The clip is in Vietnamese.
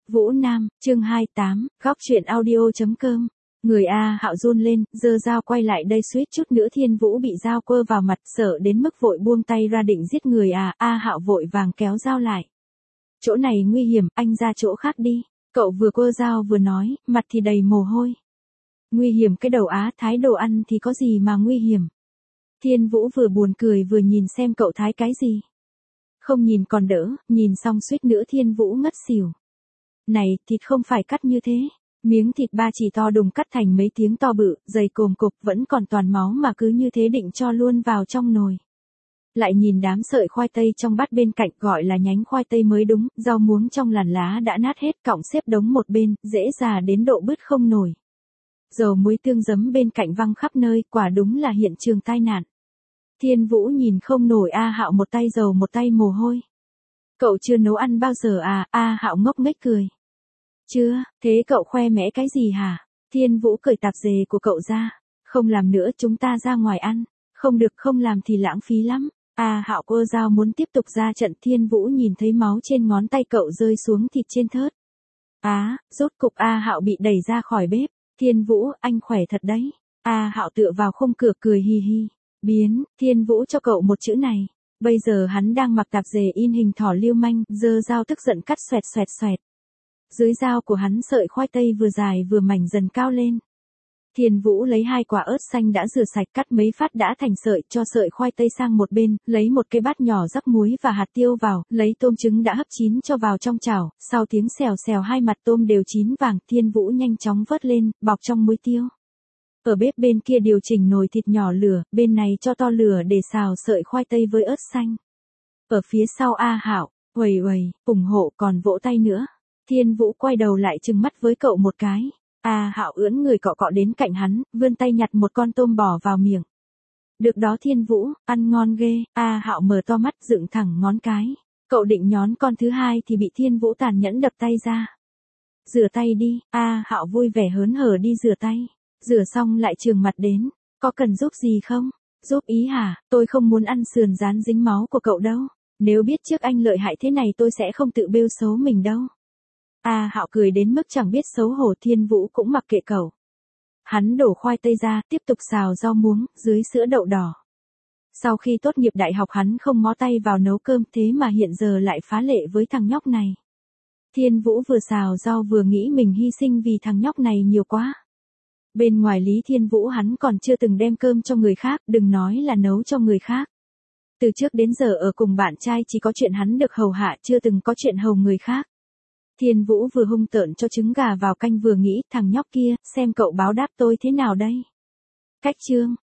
Vũ Nam, chương 28, góc truyện audio.com. Người A Hạo run lên, giơ dao quay lại đây suýt chút nữa Thiên Vũ bị dao quơ vào mặt, sợ đến mức vội buông tay ra định giết người A Hạo vội vàng kéo dao lại. Chỗ này nguy hiểm, anh ra chỗ khác đi. Cậu vừa quơ dao vừa nói, mặt thì đầy mồ hôi. Nguy hiểm cái đầu thái đồ ăn thì có gì mà nguy hiểm. Thiên Vũ vừa buồn cười vừa nhìn xem cậu thái cái gì. Không nhìn còn đỡ, nhìn xong suýt nữa Thiên Vũ ngất xỉu. Này, thịt không phải cắt như thế. Miếng thịt ba chỉ to đùng cắt thành mấy tiếng to bự, dày cồm cục vẫn còn toàn máu mà cứ như thế định cho luôn vào trong nồi. Lại nhìn đám sợi khoai tây trong bát bên cạnh gọi là nhánh khoai tây mới đúng, rau muống trong làn lá đã nát hết cọng xếp đống một bên, dễ già đến độ bứt không nổi. Dầu muối tương giấm bên cạnh văng khắp nơi, quả đúng là hiện trường tai nạn. Thiên Vũ nhìn không nổi Hạo một tay dầu một tay mồ hôi. Cậu chưa nấu ăn bao giờ Hạo ngốc nghếch cười. Chưa, thế cậu khoe mẽ cái gì hả? Thiên Vũ cởi tạp dề của cậu ra. Không làm nữa chúng ta ra ngoài ăn. Không được không làm thì lãng phí lắm. Hạo quơ dao muốn tiếp tục ra trận. Thiên Vũ nhìn thấy máu trên ngón tay cậu rơi xuống thịt trên thớt. Rốt cục Hạo bị đẩy ra khỏi bếp. Thiên Vũ, anh khỏe thật đấy. Hạo tựa vào khung cửa cười hi hi. Biến, Thiên Vũ cho cậu một chữ này. Bây giờ hắn đang mặc tạp dề in hình thỏ lưu manh, giơ dao tức giận cắt xoẹt xoẹt xoẹt. Dưới dao của hắn sợi khoai tây vừa dài vừa mảnh dần cao lên. Thiên Vũ lấy 2 quả ớt xanh đã rửa sạch cắt mấy phát đã thành sợi cho sợi khoai tây sang một bên, lấy một cái bát nhỏ rắc muối và hạt tiêu vào, lấy tôm trứng đã hấp chín cho vào trong chảo, sau tiếng xèo xèo 2 mặt tôm đều chín vàng, Thiên Vũ nhanh chóng vớt lên, bọc trong muối tiêu. Ở bếp bên kia điều chỉnh nồi thịt nhỏ lửa, bên này cho to lửa để xào sợi khoai tây với ớt xanh. Ở phía sau Hạo, uầy uầy, ủng hộ còn vỗ tay nữa. Thiên Vũ quay đầu lại trừng mắt với cậu một cái. Hạo ưỡn người cọ cọ đến cạnh hắn, vươn tay nhặt một con tôm bỏ vào miệng. Được đó Thiên Vũ, ăn ngon ghê. Hạo mở to mắt dựng thẳng ngón cái. Cậu định nhón con thứ hai thì bị Thiên Vũ tàn nhẫn đập tay ra. Rửa tay đi. Hạo vui vẻ hớn hở đi rửa tay. Rửa xong lại trường mặt đến. Có cần giúp gì không? Giúp ý hả? Tôi không muốn ăn sườn rán dính máu của cậu đâu. Nếu biết trước anh lợi hại thế này tôi sẽ không tự bêu xấu mình đâu. Hạo cười đến mức chẳng biết xấu hổ. Thiên Vũ cũng mặc kệ cậu. Hắn đổ khoai tây ra, tiếp tục xào rau muống, dưới sữa đậu đỏ. Sau khi tốt nghiệp đại học hắn không ngó tay vào nấu cơm thế mà hiện giờ lại phá lệ với thằng nhóc này. Thiên Vũ vừa xào rau vừa nghĩ mình hy sinh vì thằng nhóc này nhiều quá. Bên ngoài Lý Thiên Vũ hắn còn chưa từng đem cơm cho người khác, đừng nói là nấu cho người khác. Từ trước đến giờ ở cùng bạn trai chỉ có chuyện hắn được hầu hạ, chưa từng có chuyện hầu người khác. Thiên Vũ vừa hung tợn cho trứng gà vào canh vừa nghĩ thằng nhóc kia, xem cậu báo đáp tôi thế nào đây. Cách chương,